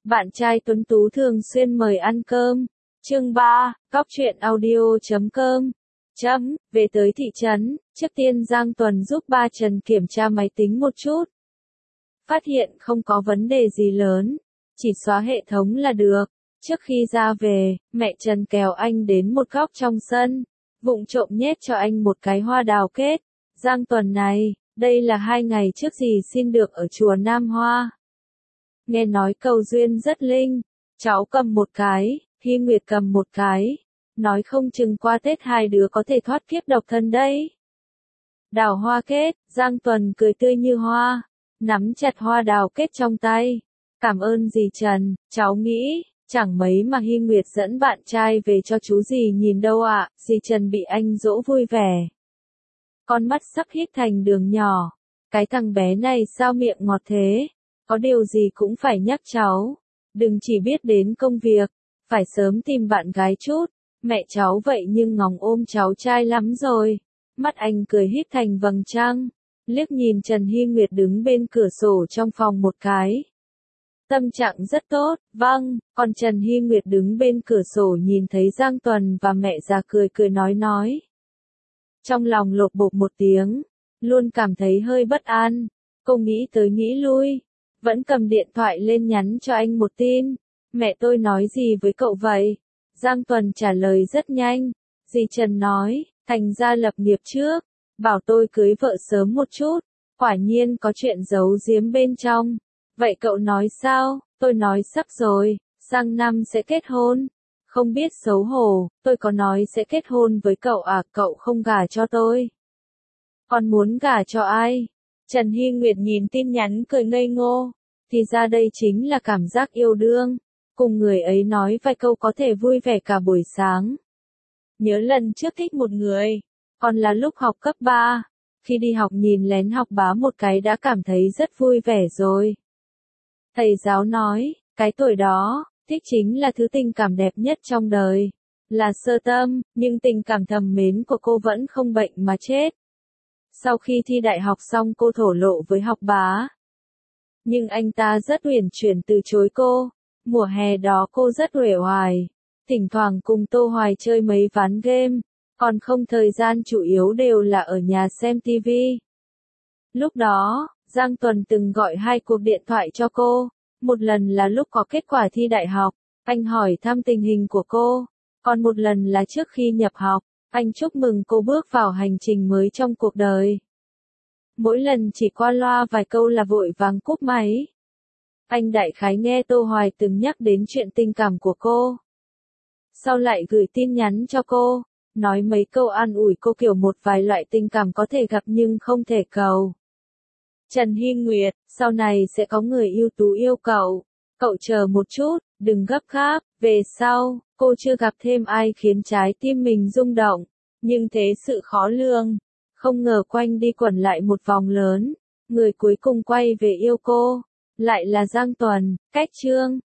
Bạn trai tuấn tú thường xuyên mời ăn cơm. Chương 3, Cóc truyện audio.com. Về tới thị trấn, trước tiên Giang Tuần giúp ba Trần kiểm tra máy tính một chút. Phát hiện không có vấn đề gì lớn, chỉ xóa hệ thống là được. Trước khi ra về, mẹ Trần kéo anh đến một góc trong sân, vụng trộm nhét cho anh một cái hoa đào kết. Giang Tuần này, đây là 2 ngày trước dì xin được ở chùa Nam Hoa. Nghe nói cầu duyên rất linh, cháu cầm một cái, Hy Nguyệt cầm một cái, nói không chừng qua Tết hai đứa có thể thoát kiếp độc thân đấy. Đào hoa kết, Giang Tuần cười tươi như hoa, nắm chặt hoa đào kết trong tay. Cảm ơn dì Trần, cháu nghĩ, chẳng mấy mà Hy Nguyệt dẫn bạn trai về cho chú dì nhìn đâu ạ. Dì Trần bị anh dỗ vui vẻ. Con mắt sắp hít thành đường nhỏ, cái thằng bé này sao miệng ngọt thế? Có điều gì cũng phải nhắc cháu, đừng chỉ biết đến công việc, phải sớm tìm bạn gái chút. Mẹ cháu vậy nhưng ngóng ôm cháu trai lắm rồi. Mắt anh cười híp thành vầng trăng, liếc nhìn Trần Hy Nguyệt đứng bên cửa sổ trong phòng một cái. Tâm trạng rất tốt, vâng, còn Trần Hy Nguyệt đứng bên cửa sổ nhìn thấy Giang Tuần và mẹ già cười cười nói. Trong lòng lột bột một tiếng, luôn cảm thấy hơi bất an, cô nghĩ tới nghĩ lui, vẫn cầm điện thoại lên nhắn cho anh một tin. Mẹ tôi nói gì với cậu vậy? Giang Tuần trả lời rất nhanh. Dì Trần nói, thành ra lập nghiệp trước, bảo tôi cưới vợ sớm một chút, quả nhiên có chuyện giấu giếm bên trong. Vậy cậu nói sao? Tôi nói sắp rồi, sang năm sẽ kết hôn. Không biết xấu hổ, tôi có nói sẽ kết hôn với cậu à? Cậu không gả cho tôi. Còn muốn gả cho ai? Trần Hy Nguyệt nhìn tin nhắn cười ngây ngô. Thì ra đây chính là cảm giác yêu đương. Cùng người ấy nói vài câu có thể vui vẻ cả buổi sáng. Nhớ lần trước thích một người, còn là lúc học cấp 3. Khi đi học nhìn lén học bá một cái đã cảm thấy rất vui vẻ rồi. Thầy giáo nói, cái tuổi đó, thích chính là thứ tình cảm đẹp nhất trong đời. Là sơ tâm, nhưng tình cảm thầm mến của cô vẫn không bệnh mà chết. Sau khi thi đại học xong cô thổ lộ với học bá. Nhưng anh ta rất uyển chuyển từ chối cô. Mùa hè đó cô rất uể oải. Thỉnh thoảng cùng Tô Hoài chơi mấy ván game. Còn không thời gian chủ yếu đều là ở nhà xem TV. Lúc đó, Giang Tuần từng gọi 2 cuộc điện thoại cho cô. Một lần là lúc có kết quả thi đại học, anh hỏi thăm tình hình của cô. Còn một lần là trước khi nhập học, anh chúc mừng cô bước vào hành trình mới trong cuộc đời. Mỗi lần chỉ qua loa vài câu là vội vàng cúp máy. Anh đại khái nghe Tô Hoài từng nhắc đến chuyện tình cảm của cô. Sau lại gửi tin nhắn cho cô, nói mấy câu an ủi cô kiểu một vài loại tình cảm có thể gặp nhưng không thể cầu. Trần Hy Nguyệt, sau này sẽ có người ưu tú yêu cậu. Cậu chờ một chút, đừng gấp gáp. Về sau, cô chưa gặp thêm ai khiến trái tim mình rung động. Nhưng thế sự khó lường. Không ngờ quanh đi quẩn lại một vòng lớn. Người cuối cùng quay về yêu cô. Lại là Giang Tuần. Cách chương.